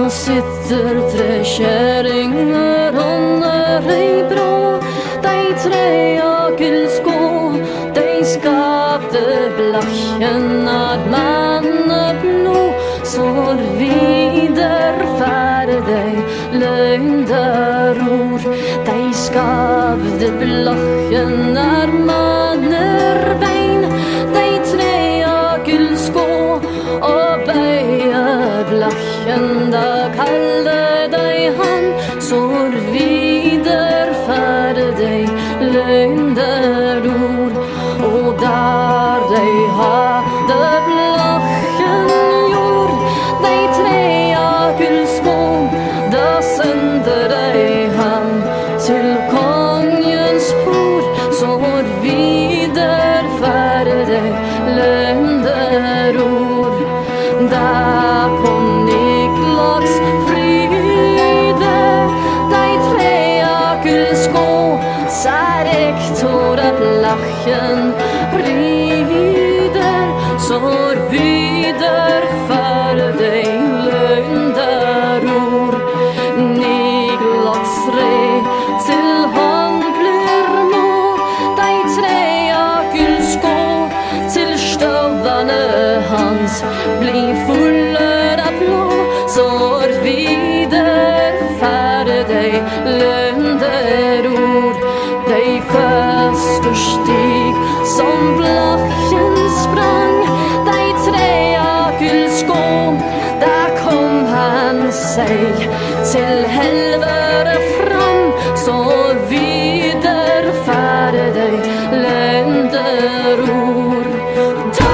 sitter tre kjerringer under ei brå. De tre akelskå, de skapte blachen at manne blod. Så videre færre de løgnderord. De skapte blachen at manner bein. De tre akelskå og beie blachen, da kalle de han. Så videre færre de løgnderord. Og der de hadde blachen jord, de tre akelskå, da sendte de han til kongens port. Så videre færre de løgnderord. Da kom Niklaks fryde, de tre akelskå, sa rektor at lachen ryder. Så videre færre de løgnderord. Niklaks re til han blir nå, de tre akelskå, til støvene hans blir fulle av blå. Så videre færre de løgnderord. De første stig som blachen sprang, de tre akelskå, da kom han seg til helvete fram. Så videre færre de løgnderord.